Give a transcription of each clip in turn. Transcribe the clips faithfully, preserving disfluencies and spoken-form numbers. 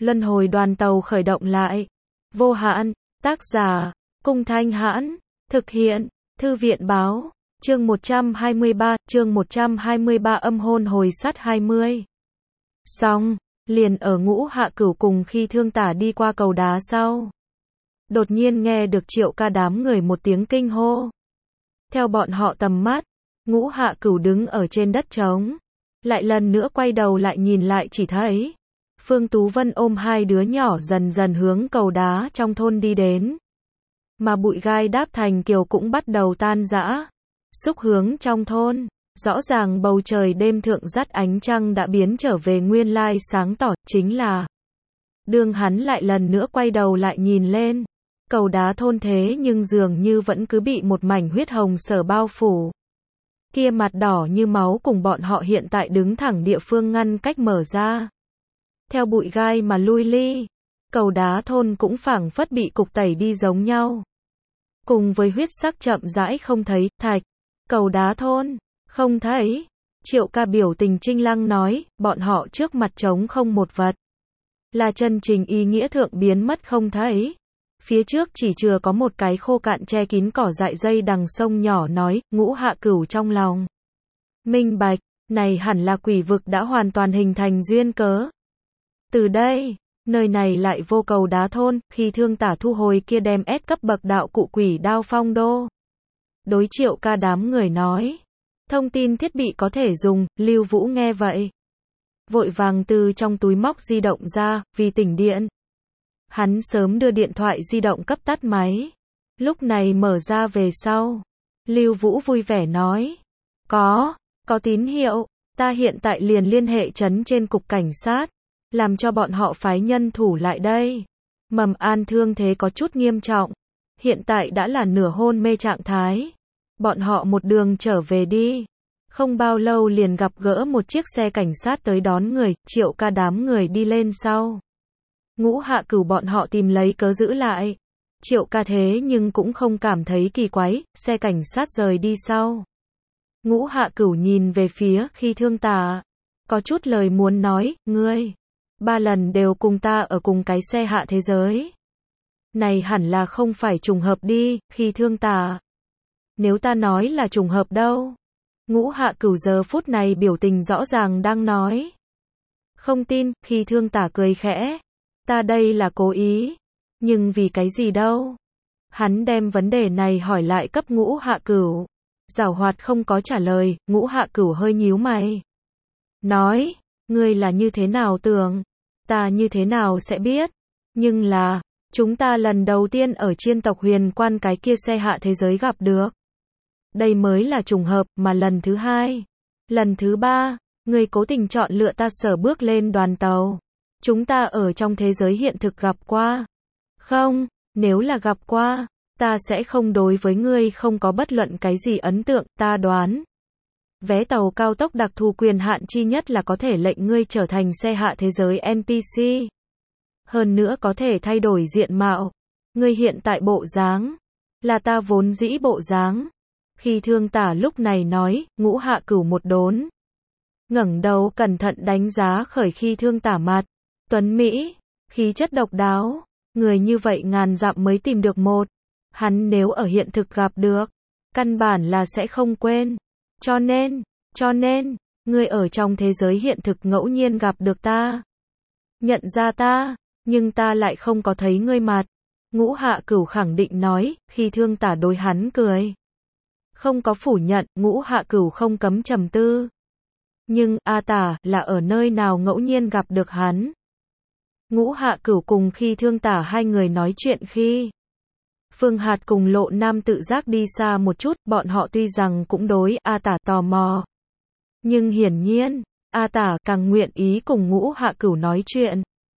Luân hồi đoàn tàu khởi động lại. Vô hạn, tác giả, Cung Thanh Hãn, thực hiện, Thư viện báo, chương một trăm hai mươi ba, chương một trăm hai mươi ba âm hôn hồi sắt hai mươi. Xong, liền ở Ngũ Hạ Cửu cùng Khi Thương Tả đi qua cầu đá sau. Đột nhiên nghe được Triệu Ca đám người một tiếng kinh hô. Theo bọn họ tầm mắt, Ngũ Hạ Cửu đứng ở trên đất trống. Lại lần nữa quay đầu lại nhìn lại chỉ thấy Phương Tú Vân ôm hai đứa nhỏ dần dần hướng cầu đá trong thôn đi đến. Mà bụi gai đáp thành kiều cũng bắt đầu tan rã, xúc hướng trong thôn. Rõ ràng bầu trời đêm thượng dắt ánh trăng đã biến trở về nguyên lai sáng tỏ, chính là đương hắn lại lần nữa quay đầu lại nhìn lên, cầu đá thôn thế nhưng dường như vẫn cứ bị một mảnh huyết hồng sở bao phủ. Kia mặt đỏ như máu cùng bọn họ hiện tại đứng thẳng địa phương ngăn cách mở ra. Theo bụi gai mà lui ly, cầu đá thôn cũng phảng phất bị cục tẩy đi giống nhau. Cùng với huyết sắc chậm rãi không thấy, thạch, cầu đá thôn, không thấy. Triệu Ca biểu tình trinh lăng nói, bọn họ trước mặt trống không một vật. Là chân trình ý nghĩa thượng biến mất không thấy. Phía trước chỉ chừa có một cái khô cạn che kín cỏ dại dây đằng sông nhỏ nói, Ngũ Hạ Cửu trong lòng minh bạch, này hẳn là quỷ vực đã hoàn toàn hình thành duyên cớ. Từ đây, nơi này lại vô cầu đá thôn, Khi Thương Tả thu hồi kia đem ép cấp bậc đạo cụ quỷ đao phong đô. Đối Triệu Ca đám người nói, thông tin thiết bị có thể dùng. Lưu Vũ nghe vậy, vội vàng từ trong túi móc di động ra, vì tỉnh điện. Hắn sớm đưa điện thoại di động cấp tắt máy. Lúc này mở ra về sau, Lưu Vũ vui vẻ nói, có, có tín hiệu, ta hiện tại liền liên hệ trấn trên cục cảnh sát, làm cho bọn họ phái nhân thủ lại đây. Mầm An thương thế có chút nghiêm trọng, hiện tại đã là nửa hôn mê trạng thái. Bọn họ một đường trở về đi, không bao lâu liền gặp gỡ một chiếc xe cảnh sát tới đón người. Triệu Ca đám người đi lên sau, Ngũ Hạ Cửu bọn họ tìm lấy cớ giữ lại. Triệu Ca thế nhưng cũng không cảm thấy kỳ quái. Xe cảnh sát rời đi sau, Ngũ Hạ Cửu nhìn về phía Khi Thương Tả, có chút lời muốn nói, ngươi ba lần đều cùng ta ở cùng cái xe hạ thế giới. Này hẳn là không phải trùng hợp đi. Khi Thương Tả, nếu ta nói là trùng hợp đâu? Ngũ Hạ Cửu giờ phút này biểu tình rõ ràng đang nói không tin. Khi Thương Tả cười khẽ, ta đây là cố ý. Nhưng vì cái gì đâu? Hắn đem vấn đề này hỏi lại cấp Ngũ Hạ Cửu. Giảo hoạt không có trả lời. Ngũ Hạ Cửu hơi nhíu mày, nói, ngươi là như thế nào tưởng? Ta như thế nào sẽ biết? Nhưng là, chúng ta lần đầu tiên ở Chiên tộc Huyền Quan cái kia xe hạ thế giới gặp được. Đây mới là trùng hợp, mà lần thứ hai, lần thứ ba, ngươi cố tình chọn lựa ta sở bước lên đoàn tàu. Chúng ta ở trong thế giới hiện thực gặp qua. Không, nếu là gặp qua, ta sẽ không đối với ngươi không có bất luận cái gì ấn tượng. Ta đoán, vé tàu cao tốc đặc thù quyền hạn chi nhất là có thể lệnh ngươi trở thành xe hạ thế giới en pê xê. Hơn nữa có thể thay đổi diện mạo. Ngươi hiện tại bộ dáng, là ta vốn dĩ bộ dáng. Khi Thương Tả lúc này nói, Ngũ Hạ Cửu một đốn, ngẩng đầu cẩn thận đánh giá khởi Khi Thương Tả mặt. Tuấn Mỹ, khí chất độc đáo, người như vậy ngàn dặm mới tìm được một. Hắn nếu ở hiện thực gặp được, căn bản là sẽ không quên. Cho nên, cho nên, ngươi ở trong thế giới hiện thực ngẫu nhiên gặp được ta, nhận ra ta, nhưng ta lại không có thấy ngươi mặt. Ngũ Hạ Cửu khẳng định nói. Khi Thương Tả đối hắn cười, không có phủ nhận. Ngũ Hạ Cửu không cấm trầm tư. Nhưng, A Tả, là ở nơi nào ngẫu nhiên gặp được hắn? Ngũ Hạ Cửu cùng Khi Thương Tả hai người nói chuyện khi Phương Hạt cùng Lộ Nam tự giác đi xa một chút. Bọn họ tuy rằng cũng đối A Tả tò mò, nhưng hiển nhiên, A Tả càng nguyện ý cùng Ngũ Hạ Cửu nói chuyện.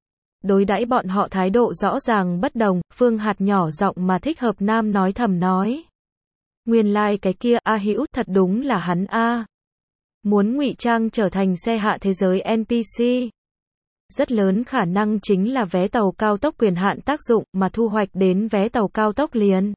Đối đãi bọn họ thái độ rõ ràng bất đồng. Phương Hạt nhỏ giọng mà thích hợp nam nói thầm nói, nguyên lai like cái kia A Hữu thật đúng là hắn a. Muốn ngụy trang trở thành xe hạ thế giới en pê xê. Rất lớn khả năng chính là vé tàu cao tốc quyền hạn tác dụng mà thu hoạch đến vé tàu cao tốc liền.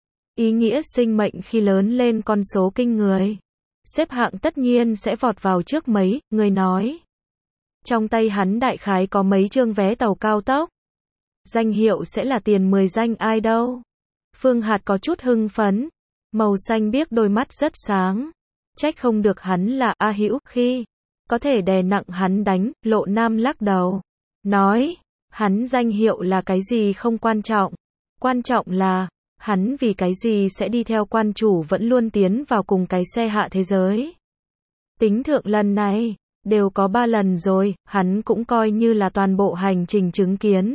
Ý nghĩa sinh mệnh khi lớn lên con số kinh người. Xếp hạng tất nhiên sẽ vọt vào trước mấy, người nói. Trong tay hắn đại khái có mấy chương vé tàu cao tốc. Danh hiệu sẽ là tiền mười danh ai đâu. Phương Hạt có chút hưng phấn. Màu xanh biếc đôi mắt rất sáng. Trách không được hắn là A Hữu khi có thể đè nặng hắn đánh. Lộ Nam lắc đầu. Nói, hắn danh hiệu là cái gì không quan trọng. Quan trọng là, hắn vì cái gì sẽ đi theo quan chủ vẫn luôn tiến vào cùng cái xe hạ thế giới. Tính thượng lần này, đều có ba lần rồi, hắn cũng coi như là toàn bộ hành trình chứng kiến.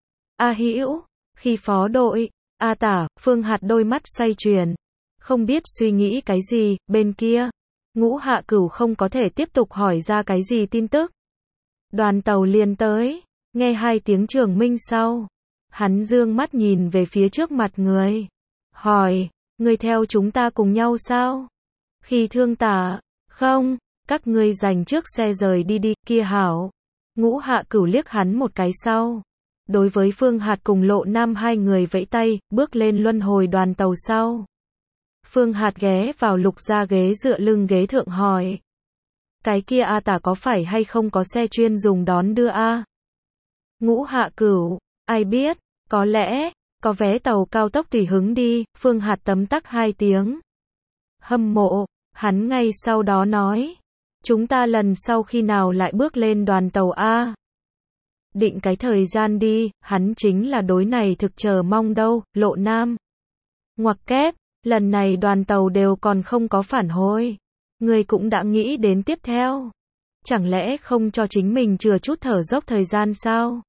A Hữu, khi phó đội, A Tả, Phương Hạt đôi mắt xoay chuyển. Không biết suy nghĩ cái gì, bên kia. Ngũ Hạ Cửu không có thể tiếp tục hỏi ra cái gì tin tức. Đoàn tàu liền tới, nghe hai tiếng trường minh sau. Hắn dương mắt nhìn về phía trước mặt người. Hỏi, người theo chúng ta cùng nhau sao? Khi Thương Tả, không, các ngươi giành trước xe rời đi đi, kia hảo. Ngũ Hạ Cửu liếc hắn một cái sau. Đối với Phương Hạt cùng Lộ Nam hai người vẫy tay, bước lên luân hồi đoàn tàu sau. Phương Hạt ghé vào Lục Gia ghế dựa lưng ghế thượng hỏi. Cái kia A Tả có phải hay không có xe chuyên dùng đón đưa A? Ngũ Hạ Cửu, ai biết, có lẽ, có vé tàu cao tốc tùy hứng đi, Phương Hạt tấm tắc hai tiếng. Hâm mộ, hắn ngay sau đó nói. Chúng ta lần sau khi nào lại bước lên đoàn tàu A? Định cái thời gian đi, hắn chính là đối này thực chờ mong đâu, Lộ Nam. Ngoặc kép, lần này đoàn tàu đều còn không có phản hồi. Người cũng đã nghĩ đến tiếp theo. Chẳng lẽ không cho chính mình chừa chút thở dốc thời gian sao?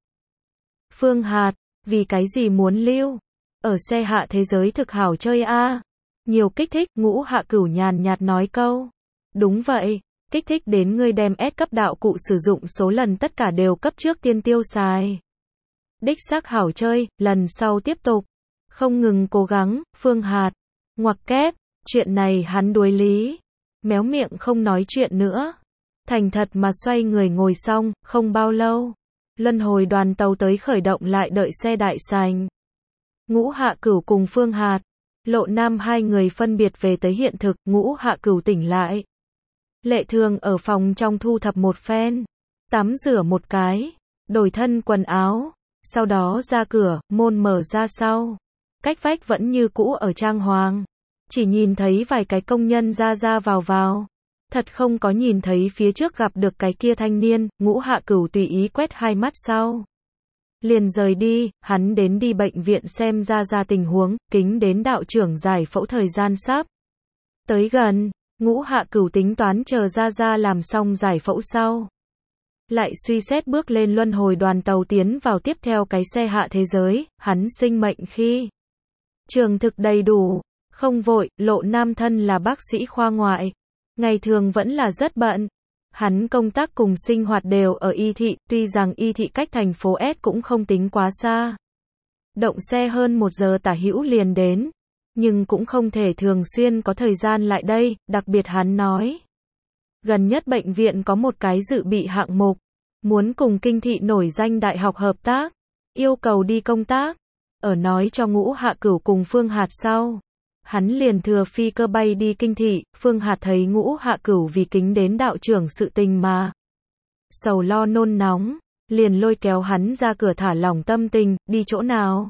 Phương Hạt, vì cái gì muốn lưu? Ở xe hạ thế giới thực hảo chơi a. Nhiều kích thích, Ngũ Hạ Cửu nhàn nhạt nói câu. Đúng vậy, kích thích đến ngươi đem S cấp đạo cụ sử dụng số lần tất cả đều cấp trước tiên tiêu xài. Đích xác hảo chơi, lần sau tiếp tục. Không ngừng cố gắng, Phương Hạt. Ngoặc kép, chuyện này hắn đuối lý. Méo miệng không nói chuyện nữa. Thành thật mà xoay người ngồi xong, không bao lâu. Luân hồi đoàn tàu tới khởi động lại đợi xe đại sành. Ngũ Hạ Cửu cùng Phương Hạt, Lộ Nam hai người phân biệt về tới hiện thực, Ngũ Hạ Cửu tỉnh lại. Lệ Thường ở phòng trong thu thập một phen, tắm rửa một cái, đổi thân quần áo, sau đó ra cửa, môn mở ra sau. Cách vách vẫn như cũ ở trang hoàng, chỉ nhìn thấy vài cái công nhân ra ra vào vào. Thật không có nhìn thấy phía trước gặp được cái kia thanh niên, Ngũ Hạ Cửu tùy ý quét hai mắt sau. Liền rời đi, hắn đến đi bệnh viện xem ra ra tình huống, kính đến đạo trưởng giải phẫu thời gian sắp tới gần, Ngũ Hạ Cửu tính toán chờ ra ra làm xong giải phẫu sau. Lại suy xét bước lên luân hồi đoàn tàu tiến vào tiếp theo cái xe hạ thế giới, hắn sinh mệnh khi trường thực đầy đủ, không vội, Lộ Nam thân là bác sĩ khoa ngoại. Ngày thường vẫn là rất bận. Hắn công tác cùng sinh hoạt đều ở Y Thị, tuy rằng Y Thị cách thành phố S cũng không tính quá xa. Động xe hơn một giờ tả hữu liền đến. Nhưng cũng không thể thường xuyên có thời gian lại đây, đặc biệt hắn nói. Gần nhất bệnh viện có một cái dự bị hạng mục. Muốn cùng kinh thị nổi danh đại học hợp tác. Yêu cầu đi công tác. Ở nói cho Ngũ Hạ Cửu cùng Phương Hạt sau. Hắn liền thừa phi cơ bay đi kinh thị, Phương Hạt thấy Ngũ Hạ Cửu vì kính đến đạo trưởng sự tình mà sầu lo nôn nóng, liền lôi kéo hắn ra cửa thả lỏng tâm tình, đi chỗ nào?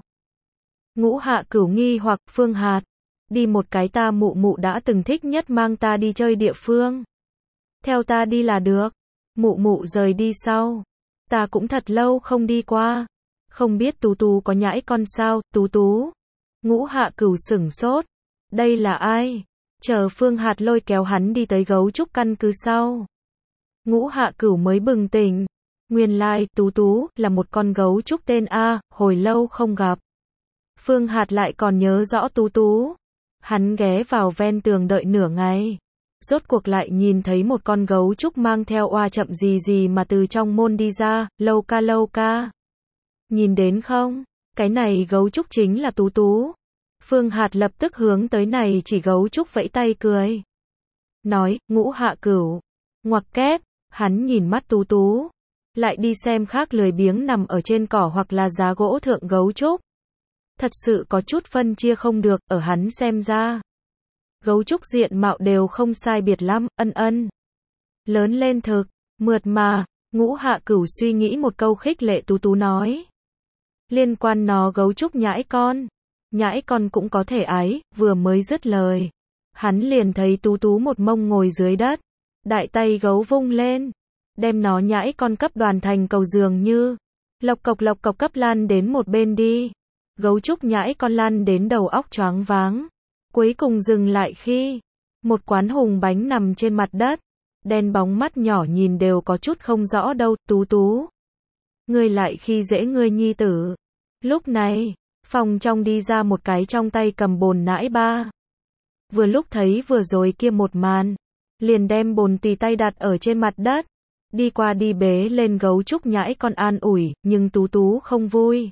Ngũ Hạ Cửu nghi hoặc, Phương Hạt, đi một cái ta mụ mụ đã từng thích nhất mang ta đi chơi địa phương. Theo ta đi là được. Mụ mụ rời đi sau, ta cũng thật lâu không đi qua. Không biết Tú Tú có nhãi con sao, Tú Tú? Ngũ Hạ Cửu sửng sốt. Đây là ai? Chờ Phương Hạt lôi kéo hắn đi tới gấu trúc căn cứ sau. Ngũ Hạ Cửu mới bừng tỉnh. Nguyên lai, Tú Tú, là một con gấu trúc tên A, hồi lâu không gặp. Phương Hạt lại còn nhớ rõ Tú Tú. Hắn ghé vào ven tường đợi nửa ngày. Rốt cuộc lại nhìn thấy một con gấu trúc mang theo oa chậm gì gì mà từ trong môn đi ra, lâu ca lâu ca. Nhìn đến không? Cái này gấu trúc chính là Tú Tú. Phương Hạt lập tức hướng tới này chỉ gấu trúc vẫy tay cười. Nói, Ngũ Hạ Cửu. Ngoặc kép, hắn nhìn mắt Tú Tú. Lại đi xem khác lười biếng nằm ở trên cỏ hoặc là giá gỗ thượng gấu trúc. Thật sự có chút phân chia không được, ở hắn xem ra. Gấu trúc diện mạo đều không sai biệt lắm, ân ân. Lớn lên thực, mượt mà, Ngũ Hạ Cửu suy nghĩ một câu khích lệ Tú Tú nói. Liên quan nó gấu trúc nhãi con. Nhãi con cũng có thể ái, vừa mới dứt lời. Hắn liền thấy Tú Tú một mông ngồi dưới đất. Đại tay gấu vung lên. Đem nó nhãi con cấp đoàn thành cầu dường như. Lộc cộc lộc cộc cấp lăn đến một bên đi. Gấu trúc nhãi con lăn đến đầu óc choáng váng. Cuối cùng dừng lại khi một quán hùng bánh nằm trên mặt đất. Đen bóng mắt nhỏ nhìn đều có chút không rõ đâu. Tú Tú, ngươi lại khi dễ ngươi nhi tử. Lúc này, phòng trong đi ra một cái trong tay cầm bồn nãi ba. Vừa lúc thấy vừa rồi kia một màn, liền đem bồn tùy tay đặt ở trên mặt đất. Đi qua đi bế lên gấu trúc nhãi con an ủi, nhưng Tú Tú không vui.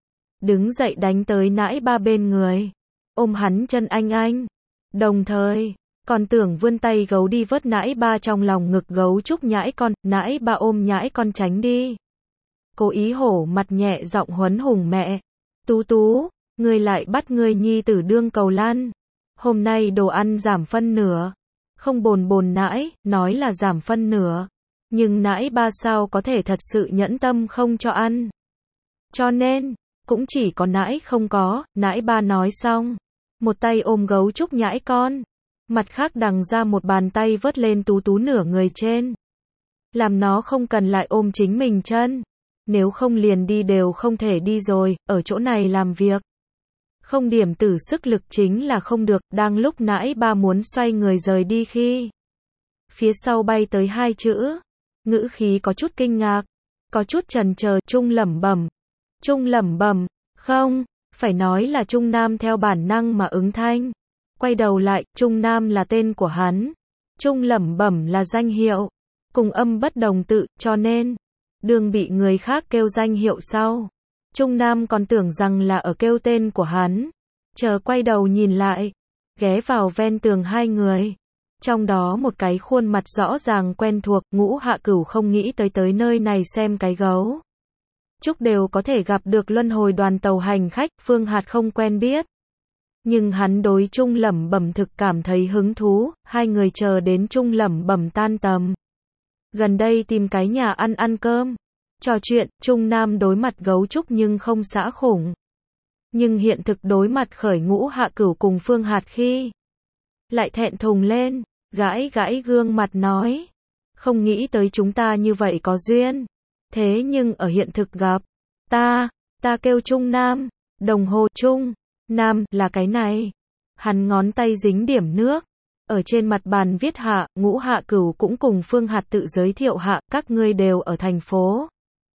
Đứng dậy đánh tới nãi ba bên người. Ôm hắn chân anh anh. Đồng thời, còn tưởng vươn tay gấu đi vớt nãi ba trong lòng ngực gấu trúc nhãi con. Nãi ba ôm nhãi con tránh đi. Cố ý hổ mặt nhẹ giọng huấn hùng mẹ. Tú Tú, ngươi lại bắt ngươi nhi tử đương cầu lăn. Hôm nay đồ ăn giảm phân nửa. Không bồn bồn nãi, nói là giảm phân nửa. Nhưng nãi ba sao có thể thật sự nhẫn tâm không cho ăn. Cho nên, cũng chỉ có nãi không có, nãi ba nói xong. Một tay ôm gấu trúc nhãi con. Mặt khác đằng ra một bàn tay vớt lên Tú Tú nửa người trên. Làm nó không cần lại ôm chính mình chân. Nếu không liền đi đều không thể đi rồi, ở chỗ này làm việc. Không điểm tử sức lực chính là không được, đang lúc nãi ba muốn xoay người rời đi khi. Phía sau bay tới hai chữ. Ngữ khí có chút kinh ngạc. Có chút chần chờ, Trung lẩm bẩm. Trung lẩm bẩm, không, phải nói là Trung Nam theo bản năng mà ứng thanh. Quay đầu lại, Trung Nam là tên của hắn. Trung lẩm bẩm là danh hiệu. Cùng âm bất đồng tự, cho nên đương bị người khác kêu danh hiệu sau. Trung Nam còn tưởng rằng là ở kêu tên của hắn. Chờ quay đầu nhìn lại. Ghé vào ven tường hai người. Trong đó một cái khuôn mặt rõ ràng quen thuộc. Ngũ Hạ Cửu không nghĩ tới tới nơi này xem cái gấu trúc đều có thể gặp được luân hồi đoàn tàu hành khách. Phương Hạt không quen biết. Nhưng hắn đối Trung lẩm bẩm thực cảm thấy hứng thú. Hai người chờ đến Trung lẩm bẩm tan tầm. Gần đây tìm cái nhà ăn ăn cơm. Trò chuyện, Trung Nam đối mặt gấu trúc nhưng không xã khủng. Nhưng hiện thực đối mặt khởi Ngũ Hạ Cửu cùng Phương Hạt khi. Lại thẹn thùng lên, gãi gãi gương mặt nói. Không nghĩ tới chúng ta như vậy có duyên. Thế nhưng ở hiện thực gặp. Ta, ta kêu Trung Nam. Đồng hồ Trung Nam là cái này. Hắn ngón tay dính điểm nước. Ở trên mặt bàn viết hạ, Ngũ Hạ Cửu cũng cùng Phương Hạt tự giới thiệu hạ, các ngươi đều ở thành phố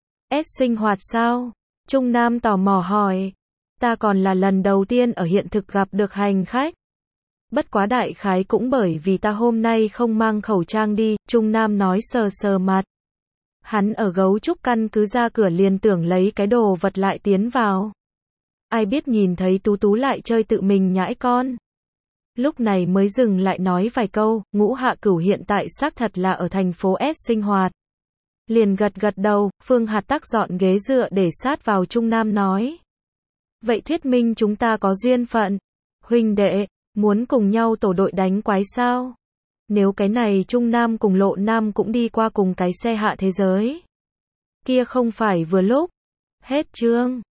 S sinh hoạt sao? Trung Nam tò mò hỏi. Ta còn là lần đầu tiên ở hiện thực gặp được hành khách. Bất quá đại khái cũng bởi vì ta hôm nay không mang khẩu trang đi, Trung Nam nói sờ sờ mặt. Hắn ở gấu trúc căn cứ ra cửa liền tưởng lấy cái đồ vật lại tiến vào. Ai biết nhìn thấy Tú Tú lại chơi tự mình nhãi con. Lúc này mới dừng lại nói vài câu. Ngũ Hạ Cửu hiện tại xác thật là ở thành phố S sinh hoạt. Liền gật gật đầu. Phương Hạt tắc dọn ghế dựa để sát vào Trung Nam nói. Vậy thuyết minh chúng ta có duyên phận. Huynh đệ, muốn cùng nhau tổ đội đánh quái sao? Nếu cái này Trung Nam cùng Lộ Nam cũng đi qua cùng cái xe hạ thế giới. Kia không phải vừa lúc. Hết chương.